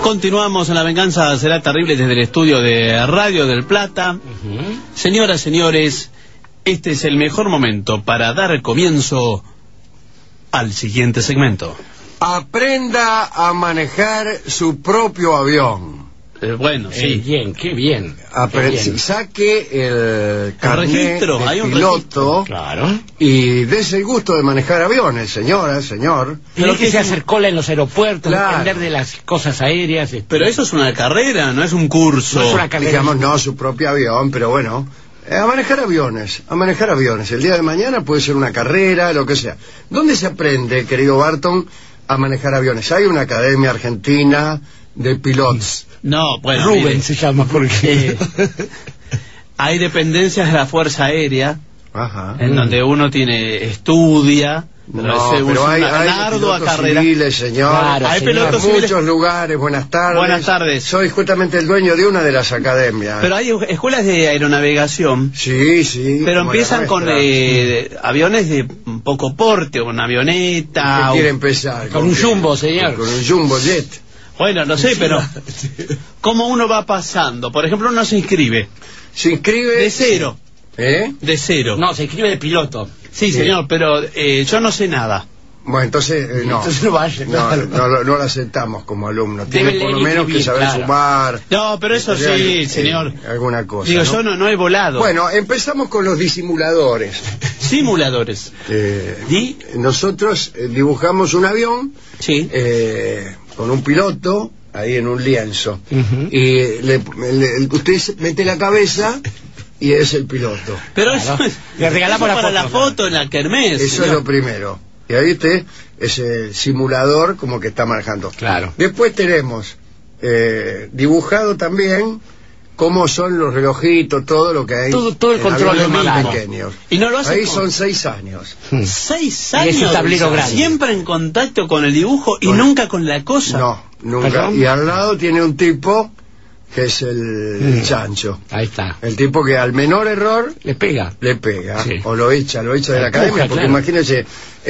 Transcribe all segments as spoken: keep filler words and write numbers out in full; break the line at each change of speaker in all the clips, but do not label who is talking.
Continuamos en La Venganza Será Terrible desde el estudio de Radio del Plata. Uh-huh. Señoras, señores, este es el mejor momento para dar comienzo al siguiente segmento.
Aprenda a manejar su propio avión.
Eh, bueno, sí.
Eh, bien, qué bien.
Apre
qué bien.
Saque el carnet
registro,
de
hay un
piloto,
claro,
y dése el gusto de manejar aviones, señora, señor.
Pero que se hacer cola en los aeropuertos,
claro,
depender de las cosas aéreas. Este...
Pero eso es una carrera, no es un curso.
No es una carrera.
Digamos, no su propio avión, pero bueno, eh, a manejar aviones, a manejar aviones. El día de mañana puede ser una carrera, lo que sea. ¿Dónde se aprende, querido Barton, a manejar aviones? Hay una academia argentina de pilotos.
No, bueno,
Rubén
mire,
se llama porque
eh, hay dependencias de la Fuerza Aérea. Ajá. En mm. donde uno tiene estudia.
No, pero, pero hay, hay pilotos carrera. civiles, señor.
Claro,
hay
señor.
pilotos en muchos lugares. Buenas tardes.
Buenas tardes.
Soy justamente el dueño de una de las academias.
Pero hay escuelas de aeronavegación.
Sí, sí.
Pero empiezan con eh, aviones de poco porte, una avioneta.
¿Qué quiere empezar?
Con, con un jumbo, señor.
Con, con un jumbo jet.
Bueno, no sé, pero ¿cómo uno va pasando? Por ejemplo, uno se inscribe.
Se inscribe...
De cero.
¿Eh?
De cero.
No, se inscribe de piloto.
Sí, sí. Señor, pero eh, yo no sé nada.
Bueno, entonces, eh, no.
Entonces no vaya.
No, no, no, no lo aceptamos como alumno. Tiene por lo menos que saber claro. sumar.
No, pero eso sí, eh, señor.
Alguna cosa.
Digo,
¿no?
yo no, no he volado.
Bueno, empezamos con los disimuladores.
Simuladores.
Eh,
¿Y?
Nosotros eh, dibujamos un avión.
Sí.
Eh, con un piloto ahí en un lienzo.
Uh-huh.
Y le, le, usted mete la cabeza y es el piloto.
Pero
claro.
eso es,
le regalamos
eso
la,
para
foto,
la foto en la kermés.
Eso señor. Es lo primero. Y ahí usted es el simulador como que está manejando.
Claro.
Después tenemos eh, dibujado también cómo son los relojitos, todo lo que hay.
Todo, todo el control de
más
claro.
pequeños.
Y no lo hace
ahí
con...
son seis años.
Hmm. Seis años.
Y es un tablero grande.
Siempre en contacto con el dibujo y
con...
nunca con la cosa.
No, nunca.
¿Perdón?
Y al lado tiene un tipo que es el, mm. el chancho.
Ahí está.
El tipo que al menor error
le pega.
Le pega. Sí. O lo echa, lo echa de la
empuja,
academia. Porque
claro.
imagínense,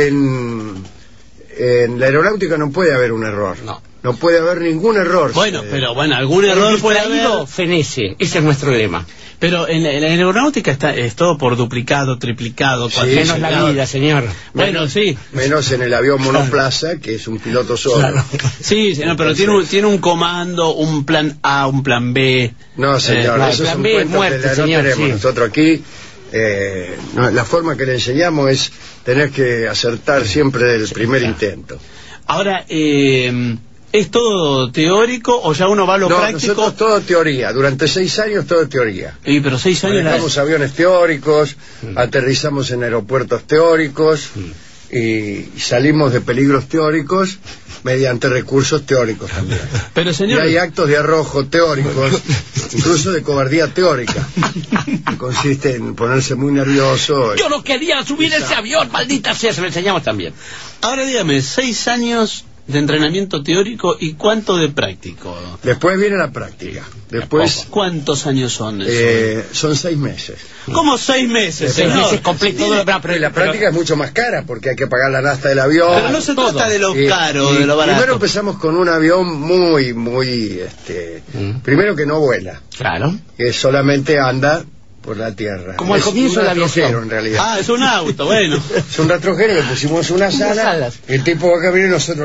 en, en la aeronáutica no puede haber un error.
No.
No puede haber ningún error.
Bueno,
eh,
pero bueno, algún error puede haber.
Fenece, ese es nuestro lema.
Pero en la, en la aeronáutica está es todo por duplicado, triplicado.
Sí,
menos la
claro.
vida, señor.
Bueno,
menos,
sí.
Menos en el avión monoplaza, que es un piloto solo. Claro.
Sí, señor, pero tiene un, tiene un comando, un plan A, un plan B.
No, señor,
eh,
eso es un
B,
cuento
muerte,
que la,
señor,
no tenemos.
sí.
Nosotros aquí, eh, no, la forma que le enseñamos es tener que acertar siempre del primer intento.
Ahora, eh... ¿es todo teórico o ya uno va a lo
no,
práctico?
Nosotros todo teoría, durante seis años todo teoría.
Sí, pero seis años...
Manejamos
la...
aviones teóricos, mm. aterrizamos en aeropuertos teóricos mm. y salimos de peligros teóricos mediante recursos teóricos también.
Pero señor...
Y hay actos de arrojo teóricos, incluso de cobardía teórica. Consiste en ponerse muy nervioso.
Yo no quería subir ese avión, maldita sea, se lo enseñamos también.
Ahora dígame, seis años... de entrenamiento teórico y cuánto de práctico.
Después viene la práctica. Después
¿cuántos años son eso?
Eh, son seis meses.
¿Cómo seis meses?
Seis meses completos.
Sí, pero la práctica pero... es mucho más cara porque hay que pagar la nasta del avión.
Pero no se todo. trata de lo
y,
caro,
y
de lo barato.
Primero empezamos con un avión muy, muy, este, mm. primero que no vuela.
Claro.
Que solamente anda por la tierra.
Como al comienzo de la aviación.
En realidad.
Ah, es un auto, bueno.
Es un retrojero, le pusimos una sala, el tipo va a caminar y nosotros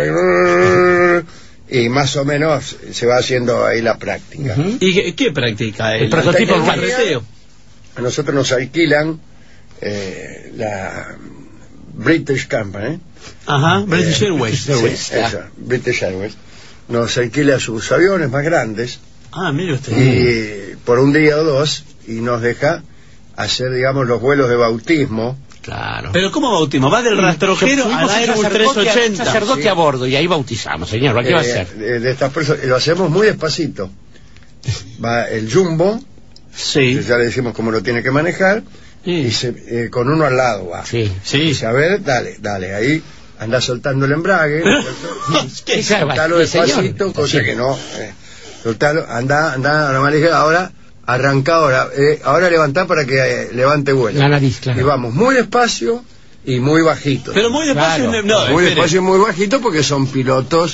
y más o menos se va haciendo ahí la práctica.
Uh-huh. ¿Y qué, qué práctica?
El, el prototipo
carreteo.
A nosotros nos alquilan eh, la British Company.
Ajá, British eh, Airways.
Sí, esa, British Airways. Nos alquila sus aviones más grandes.
Ah, mire usted.
Y por un día o dos y nos deja hacer, digamos, los vuelos de bautismo.
Claro.
¿Pero cómo bautismo? ¿Va del rastrojero al Airbus trescientos ochenta?
Sacerdote sí. a bordo y ahí bautizamos, señor. ¿Qué eh, va a hacer?
De, de estas personas, lo hacemos muy despacito. Va el jumbo,
sí.
ya le decimos cómo lo tiene que manejar, sí. y se, eh, con uno al lado va.
Sí,
sí.
Dice, a ver, dale, dale, ahí anda soltando el embrague.
¿Qué
soltalo despacito, cosa sí. que no. Eh, soltalo, anda, anda, anda ligera, ahora. Arranca ahora, eh, ahora levantá para que eh, levante vuelo.
La nariz, claro.
Y vamos muy despacio y muy bajito.
Pero muy despacio,
claro.
no,
muy
espere.
despacio y muy bajito porque son pilotos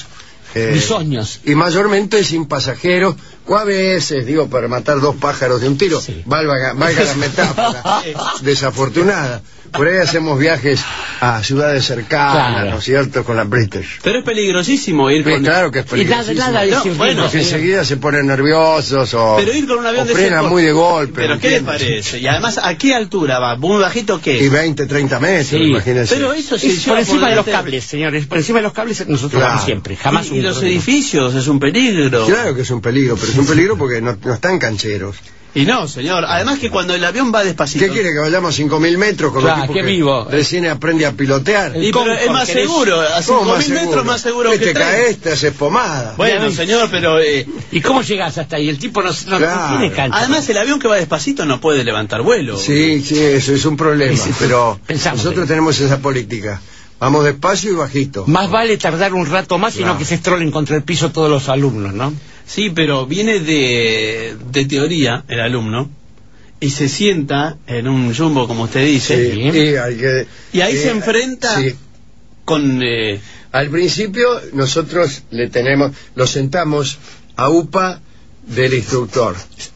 Eh,
Bisoños.
Y mayormente sin pasajeros, o a veces, digo, para matar dos pájaros de un tiro,
Sí.
valga, valga la metáfora, desafortunada. Por ahí hacemos viajes a ciudades cercanas,
Claro.
¿no es cierto?, con la British.
Pero es peligrosísimo ir
Sí,
con...
claro que es
Y
peligrosísimo.
nada, nada,
No,
es
bueno,
Porque
sí.
enseguida se ponen nerviosos o,
Pero ir con un avión
o
de ese
frenan
por-
muy de golpe.
Pero
¿me
¿qué le
entiendes?
parece? Y además, ¿a qué altura va? ¿Muy bajito qué?
Y veinte, treinta metros,
Sí.
imagínense.
Pero eso se
Es
lleva
por encima de los
delante.
cables, señores. Por encima de los cables nosotros
Claro.
vamos siempre. Jamás
Y,
un
y los
problema.
edificios es un peligro.
Claro que es un peligro, pero es un peligro porque no, no están cancheros.
Y no, señor. Además que cuando el avión va despacito...
¿Qué quiere, que vayamos a cinco mil metros con
Claro,
los tipos
qué
que
vivo.
recién aprende a pilotear?
Y pero
Confort,
es más
¿querés?
seguro. A
¿Cómo
cinco
más
mil metros más seguro
que
que
te
tres.
caes, te haces pomada.
Bueno, señor, pero... eh,
¿Y cómo llegas hasta ahí? El tipo no, no,
Claro.
no tiene cancha.
además, el avión que va despacito no puede levantar vuelo.
Sí, sí, eso es un problema,
Sí, sí,
pero
pensamos
nosotros
en-
tenemos esa política. Vamos despacio y bajito.
Más vale tardar un rato más, sino
Claro.
que se estrolen contra el piso todos los alumnos, ¿no?
Sí, pero viene de, de teoría el alumno y se sienta en un jumbo, como usted dice,
Sí, sí, hay que-
y ahí
eh,
se enfrenta
sí.
con... eh,
Al principio nosotros le tenemos, lo sentamos a UPA del instructor,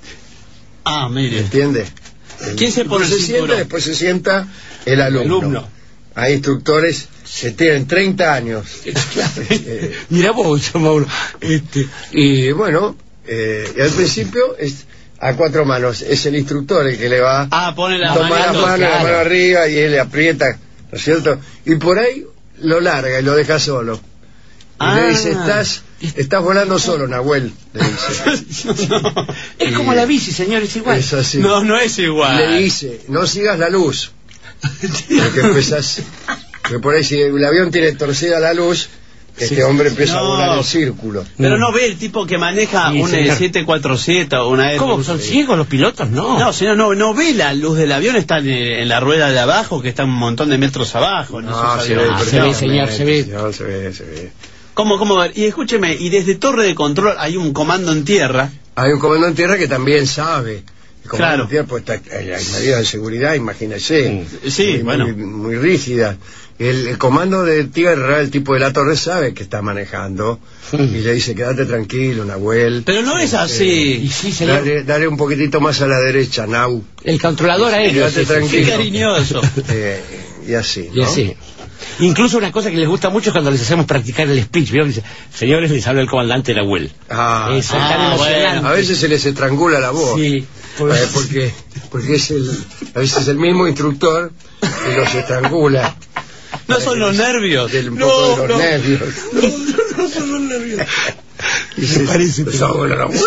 ah, mire.
¿entiende?
¿Quién se pone el
se sienta,
cinturón?
después se sienta el alumno.
alumno.
Hay instructores que tienen treinta años. Eh,
Mira vos, Mauro. Este,
y bueno, eh, y al principio es a cuatro manos. Es el instructor el que le va
Ah, pone la
toma la
manito,
mano, la
claro.
mano arriba y él le aprieta, ¿no es cierto? Y por ahí lo larga y lo deja solo. Y
Ah.
le dice, estás, estás volando solo, Nahuel, le dice.
no,
es como la bici, señores, igual.
Es así.
no, no es igual.
Le dice, no sigas la luz. Porque empezás, que por ahí si el avión tiene torcida la luz, este
Sí.
hombre empieza a
No.
volar en círculo.
Pero no ve el tipo que maneja
Sí,
un
señor.
eh, siete cuatro siete o una
¿Cómo?
Airbus.
¿Son ciegos los pilotos? No.
No, señor, no, no ve la luz del avión, está en, en la rueda de abajo, que está un montón de metros abajo. en esos
No, se ve,
aviones.
Ah, se ve, señor, se ve.
señor, se ve, se ve.
¿Cómo, cómo ver? Y escúcheme, y desde torre de control hay un comando en tierra.
Hay un comando en tierra que también sabe. El comando
Claro.
en tierra, pues está, hay hay medidas de seguridad, imagínese.
Sí,
muy,
bueno.
Muy, muy rígidas. El, el comando de tierra, el tipo de la torre sabe que está manejando y le dice, quédate tranquilo, Nahuel.
Pero no es
Y
así.
sí, señor.
Dale, dale un poquitito más a la derecha, Nau.
El controlador aéreo.
Quédate
sí, sí, sí.
tranquilo.
Qué cariñoso.
Eh, y así,
Y
¿no?
así. Incluso una cosa que les gusta mucho es cuando les hacemos practicar el speech. ¿Vieron? Dice, señores, les habla el comandante Nahuel.
Ah,
Eso,
ah,
tan emocionante.
a veces se les estrangula la voz.
Sí.
Eh, porque porque es el, a veces el mismo instructor que los estrangula.
No son los nervios.
Del un
No,
poco de los
no.
nervios.
No son los nervios.
Y se
parece,
pues,
pero-
bueno, no,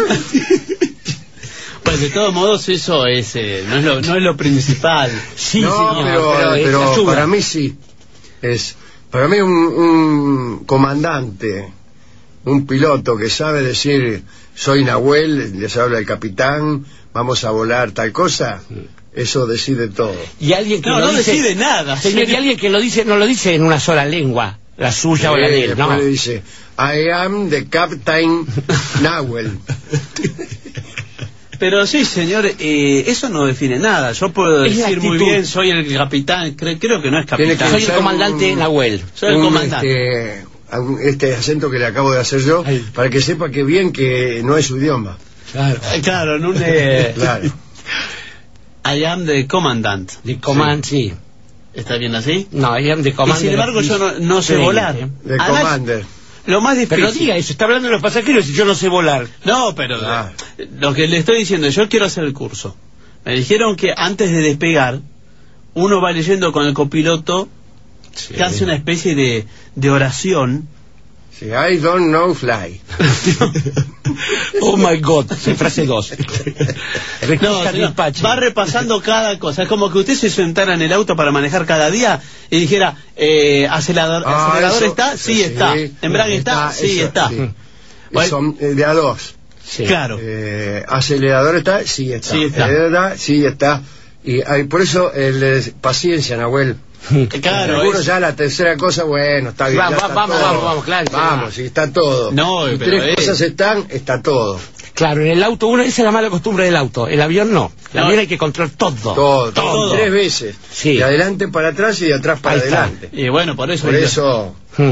Pues de todos modos eso es, eh, no, es lo, no es lo principal.
Sí,
no,
señor,
pero,
pero, es
pero
ayuda.
para mí sí. Es para mí un, un comandante, un piloto que sabe decir, soy Nahuel, les habla el capitán, vamos a volar tal cosa, eso decide todo.
Y alguien que
No,
lo
no
dice,
decide nada.
Señor, y alguien que lo dice, no lo dice en una sola lengua, la suya o la
Eh,
de él,
después
no.
le dice, I am the captain Nahuel.
Pero sí, señor, eh, eso no define nada. Yo puedo
Es la
decir muy
actitud.
bien, soy el capitán, cre- creo que no es
Tiene
capitán.
Soy el
ser
comandante
un-
Nahuel.
Soy el
un,
comandante.
Este, un- este acento que le acabo de hacer yo,
Ay.
para que sepa que bien que no es su idioma.
Claro.
Eh, Claro, en un... eh,
Claro.
I am the commandant.
De command, sí.
¿Está bien así?
No, I am the
Y
command.
sin embargo yo no, no sé
Sí,
volar.
sí.
De
Además,
commander.
lo más difícil...
Pero no diga eso, está hablando de los pasajeros y yo no sé volar.
No, pero
Ah.
eh, lo que le estoy diciendo, yo quiero hacer el curso. Me dijeron que antes de despegar, uno va leyendo con el copiloto que hace una especie de, de oración.
Sí, I don't know fly.
Oh my God, sí, frase dos.
No, señor, va repasando cada cosa. Es como que usted se sentara en el auto para manejar cada día y dijera, eh, acelerador,
Ah,
acelerador
eso-
está, sí,
sí,
está. Embrague está, sí
eso,
está.
sí.
Bueno,
Son eh, de a dos.
Sí.
claro.
Eh, acelerador está, sí está.
Sí está.
Acelerador está, sí está. Y hay, por eso, el, eh, paciencia, Nahuel.
Claro,
Algunos
es-
ya la tercera cosa, bueno, está bien.
Va-
ya
va-
está
vamos,
todo.
vamos, vamos, claro,
Vamos,
sí.
sí, está todo.
No,
Y
pero
tres
es-
cosas están, está todo.
Claro, en el auto, uno, esa es la mala costumbre del auto. El avión no. El
No.
avión hay que controlar todo.
Todo,
Todo.
tres veces.
Sí.
De adelante para atrás y de atrás para
Ahí está.
adelante.
Y bueno, por eso...
Por eso,
Hmm.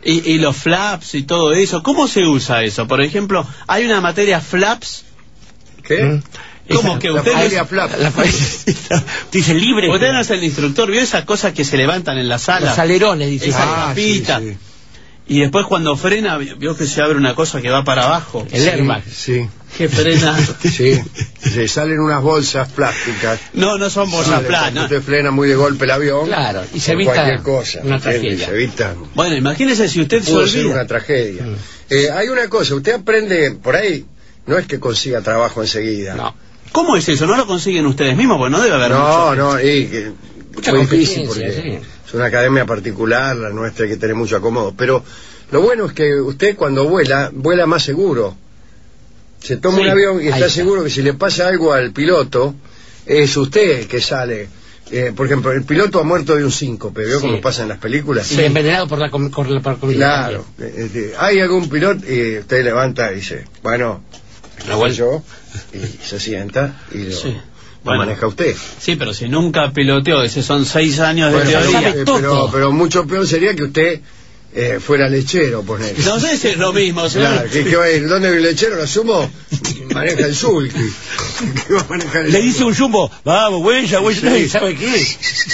Y, y los flaps y todo eso, ¿cómo se usa eso? Por ejemplo, hay una materia flaps.
¿Qué?
¿Mm?
¿Cómo
Esa-
que
la
usted no
familia
es,
Flap.
La- dice libre.
usted no es el instructor? ¿Vio esas cosas que se levantan en la sala?
Los alerones, dice.
Esa
Ah, sí,
capita.
sí.
Y después cuando frena, vio que se abre una cosa que va para abajo.
El airbag.
Sí,
Que frena.
sí, sí, salen unas bolsas plásticas.
No, no son bolsas
Sale,
planas.
cuando Usted frena muy de golpe el avión.
Claro, y se
por
evita
cualquier cosa.
una
¿entiende?
tragedia.
Se evita.
Bueno, imagínese si usted se
Pudo ser
olvida.
una tragedia.
Mm.
Eh, hay una cosa, usted aprende por ahí, no es que consiga trabajo enseguida.
No.
¿Cómo es eso? ¿No lo consiguen ustedes mismos? Porque no debe haber
No,
mucho.
no, y que
Mucha
muy difícil
competencia,
porque
sí.
es una academia particular, la nuestra hay que tener mucho acomodo. Pero lo bueno es que usted cuando vuela, vuela más seguro. Se toma
Sí,
un avión y
ahí
está
está.
seguro que si le pasa algo al piloto, es usted el que sale. Eh, por ejemplo, el piloto ha muerto de un síncope, ¿veo
Sí.
cómo pasa en las películas?
Y envenenado por la, com por la, por la comida.
Claro. Eh, eh, hay algún piloto y usted levanta y dice, bueno,
La
soy
vuelta.
yo, y se sienta y lo,
Sí.
lo
Bueno.
maneja usted.
Sí, pero si nunca piloteó, ese son seis años de
Bueno,
pero
teoría.
sabe
eh,
todo.
pero, pero mucho peor sería que usted eh, fuera lechero, poner.
No sé si es lo mismo, señor.
Claro, que, que va a ir, ¿dónde vive el lechero? Lo asumo, maneja el sulky. ¿Qué va a manejar el
Le dice
sulky?
un jumbo, vamos, huella, huella, ¿y sabe qué?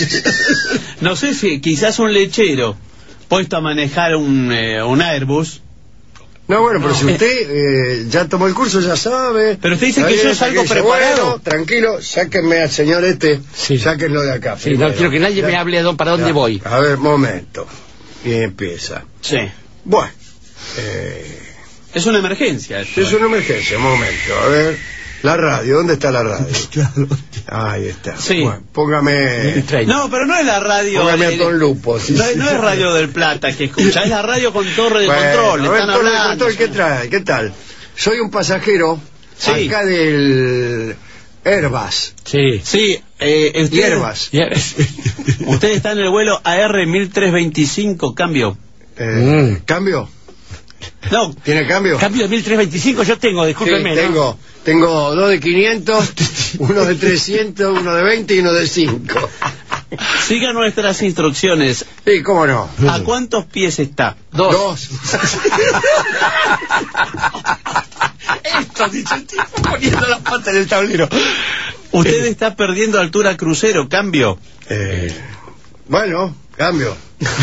No sé si quizás un lechero puesto a manejar un, eh, un Airbus.
No, bueno, pero
No.
si usted eh, ya tomó el curso, ya sabe.
Pero usted dice
Ahí
que yo
es,
salgo
aquí dice,
preparado.
Bueno, tranquilo, sáquenme al señor este,
Sí.
sáquenlo de acá.
Sí,
primero.
no quiero que nadie
Ya.
me hable de don- para dónde
Ya.
voy.
A ver, momento. Y empieza.
Sí.
Bueno, eh,
Es una emergencia. esto,
es
eh.
una emergencia, un momento. A ver, la radio, ¿dónde está la radio? Ahí está.
Sí.
Bueno, póngame,
No, pero no es la radio.
póngame
eh,
a Don Lupo. sí,
no,
sí.
no es Radio del Plata que escucha, es la radio con torre de
Bueno,
control.
a ver,
Están
torre de
hablando.
control, ¿qué trae? ¿Qué tal? Soy un pasajero
Sí.
acá del Airbus.
Sí.
Sí, eh, usted,
Hierbas.
usted está en el vuelo A R mil trescientos veinticinco, cambio.
Eh,
Mm.
¿Cambio?
No,
¿Tiene cambio?
Cambio de mil trescientos veinticinco yo tengo,
Sí,
discúlpeme. ¿no?
tengo, tengo dos de quinientos, uno de trescientos, uno de veinte y uno de cinco.
siga nuestras instrucciones.
Sí, cómo no.
¿A cuántos pies está?
Dos.
Dos.
Esto, dice el tipo, poniendo las patas en el tablero.
Usted está perdiendo altura crucero, cambio.
Eh, bueno, cambio.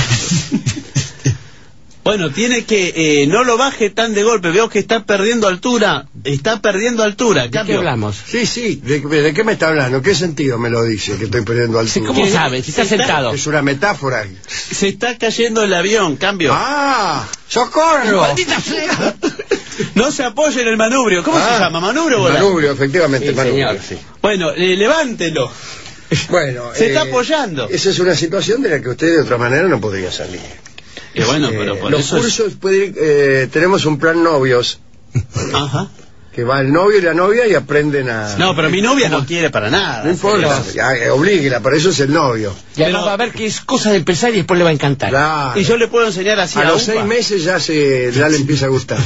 Bueno, tiene que, eh, no lo baje tan de golpe, veo que está perdiendo altura, está perdiendo altura,
¿De qué
cambio.
hablamos?
Sí, sí, ¿de, de qué me está hablando? ¿Qué sentido me lo dice que estoy perdiendo
Sí,
altura?
¿Cómo
¿Qué?
sabe? Si está
Está-
sentado.
Es una metáfora.
Se está cayendo el avión, cambio.
¡Ah! ¡Socorro!
¡Maldita sea!
No se apoye en el manubrio, ¿cómo
Ah,
se llama? ¿Manubrio o volante?
Manubrio, efectivamente,
Sí,
manubrio,
señor.
sí.
Bueno, eh, levántelo.
Bueno,
Se está
eh,
apoyando.
Esa es una situación de la que usted de otra manera no podría salir.
Y bueno,
Eh,
pero por
los
eso es-
cursos, puede- eh, tenemos un plan novios,
Ajá.
que va el novio y la novia y aprenden a...
No, pero mi novia no quiere para nada.
No importa, ya, eh, oblíguela, para eso es el novio.
Ya
Pero-
no va a ver que es cosa de empezar y después le va a encantar.
Claro.
Y yo le puedo enseñar así
a
a,
los
Upa.
seis meses ya se ya le empieza a gustar.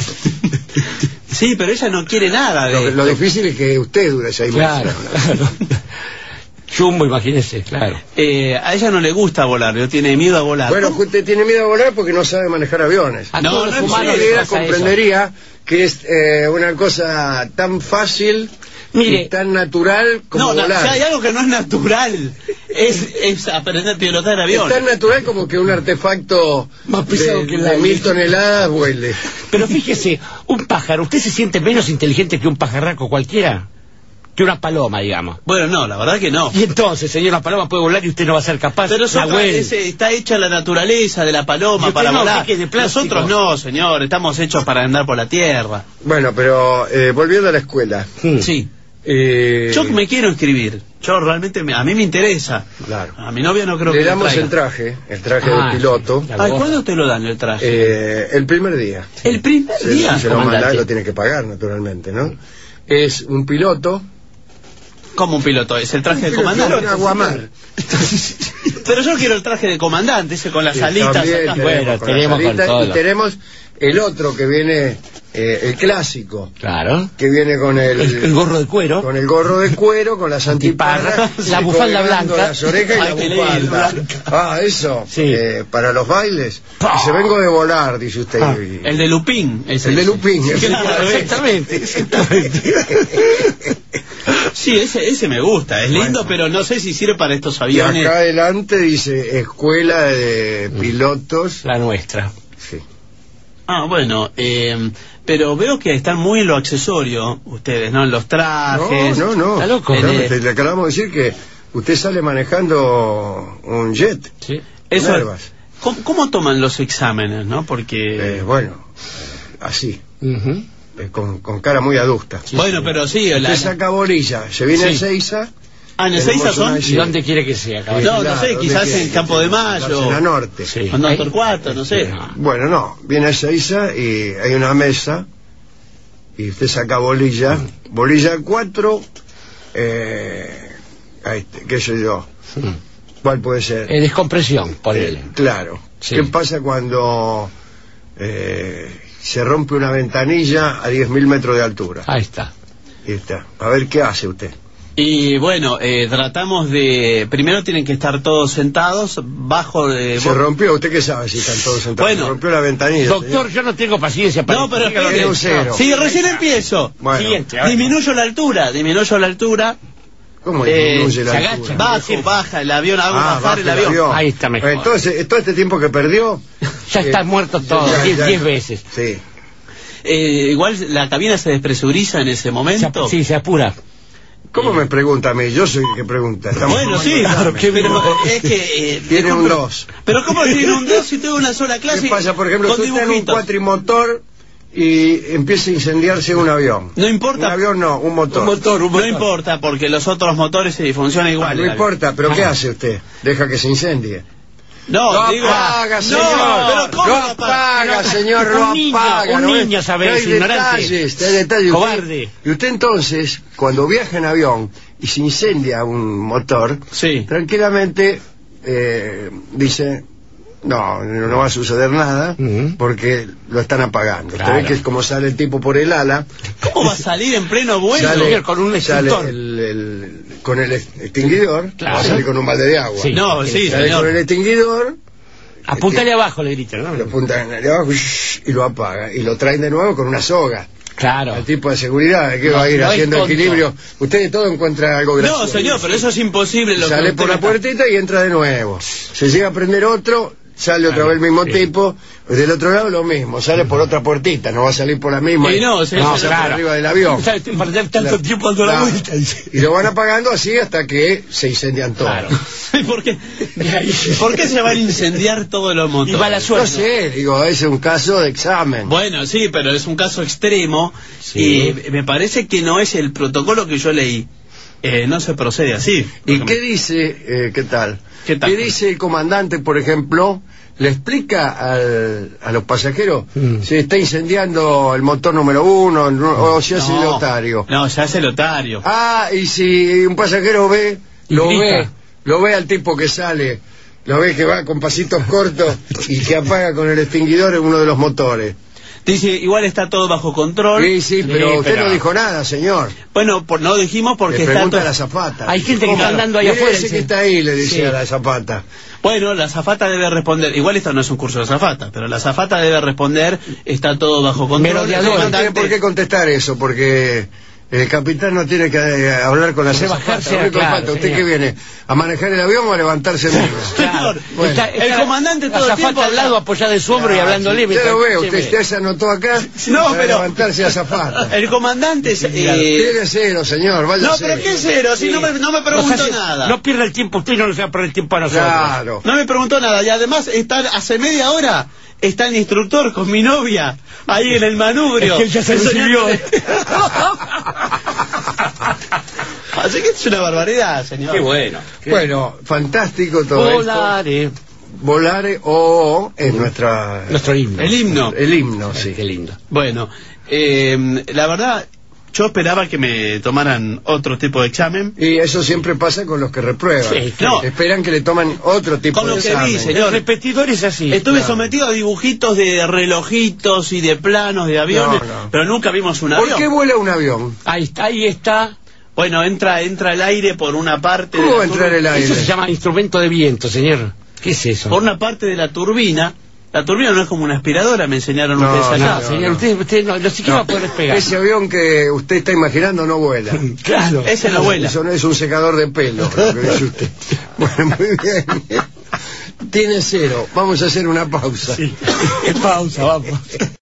Sí, pero ella no quiere nada de
Lo, lo
esto.
difícil es que usted dure seis
Claro,
meses.
claro. Jumbo, imagínese, claro.
Eh, a ella no le gusta volar, no tiene miedo a volar.
Bueno,
¿Cómo?
usted tiene miedo a volar porque no sabe manejar aviones.
A
No,
todos
no
los
es
humanos
posible,
les
Ella
pasa eso.
comprendería que es eh, una cosa tan fácil
Mire.
y tan natural como
No, no,
volar.
si hay algo que no es natural, es, es aprender a pilotar
Es
avión.
tan natural como que un artefacto
Más pesado
de,
que el
de
aire.
mil toneladas vuele.
Pero fíjese, un pájaro, ¿usted se siente menos inteligente que un pajarraco cualquiera? Que una paloma, digamos.
Bueno, no, la verdad que no.
Y entonces, señor, la paloma puede volar y usted no va a ser capaz.
Pero es
La
otra-
huele.
ese- está hecha la naturaleza de la
Y
paloma
usted
para
no,
volar.
usted que es de plástico.
Nosotros no, señor, estamos hechos para andar por la tierra.
Bueno, pero eh, volviendo a la escuela.
Hmm.
Sí.
eh,
Yo me quiero inscribir. Yo realmente, me- a mí me interesa.
Claro.
A mi novia no creo
Le
que me
damos
traiga.
el traje, el traje
Ah,
del piloto,
sí, la
Ay,
gorra.
¿cuándo te lo dan el traje?
eh, el primer día.
el primer
Se,
día.
se lo manda,
comandante.
lo tiene que pagar, naturalmente, ¿no? Es un piloto.
¿Cómo un piloto? Es el traje de
Un
comandante.
aguamar.
Pero yo quiero el traje de comandante, ese con las
Sí,
alitas
también
acá.
tenemos
Bueno,
con las
tenemos con
alitas,
todo
y
lo-
tenemos el otro que viene eh, el clásico.
Claro.
Que viene con el,
el, el gorro de cuero.
Con el gorro de cuero, con las antiparras,
la bufanda blanca,
las orejas y
Ay,
la bufanda. Ah, eso.
Sí.
Eh, para los bailes.
¡Pah!
Se vengo de volar, dice usted.
Ah,
El de Lupín. Es
el de
ese.
Lupín.
Claro,
exactamente, exactamente.
Sí, ese, ese me gusta, es lindo, bueno, pero no sé si sirve para estos
Y
aviones.
acá adelante dice Escuela de Pilotos.
La nuestra.
Sí.
Ah, bueno, eh, pero veo que están muy en lo accesorio ustedes, ¿no? En los trajes.
No, no, no.
Está loco.
Claro,
Eh,
te- le acabamos de decir que usted sale manejando un jet.
Sí.
Eso,
con Airbus.
¿cómo, cómo toman los exámenes, no? Porque...
Eh, bueno, así,
Uh-huh.
eh, con, con cara muy adusta.
bueno, pero sí...
Usted
La...
saca bolilla, se viene
Sí.
a Seiza.
Ah, ¿en
tenemos
Ezeiza son?
una-
¿Y dónde quiere que sea, caballero?
No, no sé,
¿dónde
quizás
quiere?
en Campo de Mayo.
En la norte.
Sí.
O no,
Ahí-
Torcuato, no sé.
Bueno, no, viene a Seiza y hay una mesa y usted saca bolilla, bolilla cuatro, eh, ahí, qué sé yo,
Mm.
¿cuál puede ser?
Eh, descompresión, ponele.
Eh, claro.
Sí.
¿Qué pasa cuando eh, se rompe una ventanilla a diez mil metros de altura?
Ahí está.
Ahí está. A ver qué hace usted.
Y bueno, eh, tratamos de... Primero tienen que estar todos sentados bajo... De...
Se rompió, ¿usted qué sabe si están todos sentados?
Bueno.
Se rompió la ventanilla.
Doctor, yo no tengo paciencia para...
No, pero
Dígalo,
espere.
tiene un cero.
Sí, recién empiezo.
Bueno,
Siguiente, a ver.
Disminuyo la altura, disminuyo la altura.
¿cómo
Eh,
disminuye la
se
altura?
agacha.
Bajo, baja el avión, hago
Ah,
bajar el
baja
avión.
Ahí está mejor.
Entonces, todo este tiempo que perdió...
Ya está
eh,
muerto todo,
ya,
diez,
ya.
diez veces.
Sí.
Eh, igual la cabina se despresuriza en ese
Se
momento.
ap- sí, se apura.
¿Cómo me pregunta a mí? Yo soy el que pregunta. Estamos
Bueno,
tomando
sí,
examen.
claro, que- pero es que... eh,
Tiene un
disculpe,
dos.
Pero ¿cómo tiene un dos si tengo una sola clase?
¿Qué pasa? Por ejemplo,
con
usted está en un
dibujitos?
cuatrimotor y empieza a incendiarse un avión.
No importa.
Un avión no, un motor.
Un motor, un
No
motor.
importa, porque los otros motores se funcionan
Ah,
igual.
no
el avión.
importa, pero ¿qué
Ah.
hace usted? Deja que se incendie.
No,
Lo
digo...
apaga,
no,
señor.
pero ¿cómo
lo
lo apaga?
apaga, señor,
Un
lo
niño,
apaga.
un
¿no ve?
niño, sabe,
Pero hay
ignorante.
detalles, hay detalles. Usted-
Cobarde.
Y usted entonces, cuando viaja en avión y se incendia un motor,
Sí.
tranquilamente eh, dice... No, no no va a suceder nada
Ujú.
porque lo están apagando.
Claro.
Usted ve que es como sale el tipo por el ala.
¿Cómo va a salir en pleno vuelo?
Sale- con un
sale
extintor.
el- el- con el extinguidor,
Claro.
va a salir con un balde de agua.
Sí.
No, sí,
Sale con el
señor.
extinguidor,
Apuntale abajo, le gritan, ¿no?
lo apuntan de abajo y lo apaga. Y lo traen de nuevo con una soga.
Claro.
El tipo de seguridad que
No,
va a ir
no es
haciendo
tonto.
equilibrio. Usted de todo encuentra algo gracioso.
No, señor, pero eso es imposible. Lo que
Sale
usted
por la
me está-
puertita y entra de nuevo. Se llega a prender otro, sale otra
Claro,
vez el mismo
sí.
tipo. Del otro lado lo mismo, sale por otra puertita, no va a salir por la misma.
Y no, sí,
va a
sí,
salir por
claro.
arriba del avión.
O sea, estoy perder tanto
Claro.
tiempo dando la
Claro.
vuelta. dice.
Y lo van apagando así hasta que se incendian todos.
Claro.
¿Por qué? ¿Por qué se van a incendiar todos los motores?
Y va la
No
suerte.
sé, digo, es un caso de examen.
Bueno, sí, pero es un caso extremo
Sí.
y me parece que no es el protocolo que yo leí. Eh, no se procede así.
¿Y qué dice, eh, qué tal?
¿Qué tal?
dice el comandante, por ejemplo? ¿Le explica al- a los pasajeros
Mm.
si está incendiando el motor número uno no- o si hace el otario?
No, se hace el otario.
Ah, y si un pasajero ve,
Y
lo
grita.
ve, lo ve al tipo que sale, lo ve que va con pasitos cortos y que apaga con el extinguidor en uno de los motores.
Dice, igual está todo bajo control.
Sí, sí, pero
Sí,
usted
pero-
no dijo nada, señor.
Bueno, por, no dijimos porque
Le
está
pregunta
todo...
a la azafata.
Hay gente que está
Claro.
andando ahí
Mire
afuera,
ese
dice.
que está ahí, le dice
Sí.
a la azafata.
Bueno, la azafata debe responder. Igual esto no es un curso de azafata, pero la azafata debe responder, está todo bajo control.
Merodeador.
El
No tiene
comandante-
por qué contestar eso, porque el capitán no tiene que eh, hablar con la azafata.
Rebajarse,
Lo único que
claro,
falta, ¿usted
señor.
qué viene? ¿A manejar el avión o a levantarse el mismo?
Señor,
Bueno.
Está-
el
está
comandante todo el
azafata
tiempo
al lado apoyada en su hombro y
Ah,
hablándole.
sí, ya lo veo, usted,
Escúcheme.
usted se anotó acá
No,
para
pero-
levantarse a azafata.
El comandante... es, eh,
Tiene cero, señor, vaya
No, pero ¿qué cero? Si no me, no me preguntó
Nos hace-
nada.
No pierda el tiempo usted y no nos va a perder el tiempo a nosotros.
Claro.
No me preguntó nada. Y además, está, hace media hora está el instructor con mi novia ahí en el manubrio.
Es que él ya se recibió.
Así que es una barbaridad, señor.
Qué bueno.
Bueno, fantástico todo esto.
Volare.
Volare o es nuestra...
Nuestro himno.
El himno.
El himno, sí.
Qué lindo.
Bueno, eh, la verdad, Yo esperaba que me tomaran otro tipo de examen.
Y eso siempre pasa con los que reprueban.
Sí, claro.
No.
Esperan que le toman otro tipo
Con
de
lo que
examen.
vi, señor.
El repetidor es así.
Estuve
Claro.
sometido a dibujitos de relojitos y de planos de aviones,
No, no.
pero nunca vimos un
¿Por
avión.
qué vuela un avión?
Ahí está, ahí está.
Bueno, entra entra el aire por una parte
¿Cómo
de
va a
la
entrar el aire?
Eso se llama instrumento de viento, señor. ¿Qué es eso?
por una parte de la turbina. La turbina no es como una aspiradora, me enseñaron
No,
ustedes allá.
No,
no,
señor,
no.
usted, usted no, no siquiera va a poder despegar.
Ese avión que usted está imaginando no vuela.
Claro.
Ese no vuela.
Eso no es un secador de pelo, lo que dice usted. Bueno, muy bien. Tiene cero. Vamos a hacer una pausa.
Pausa, vamos.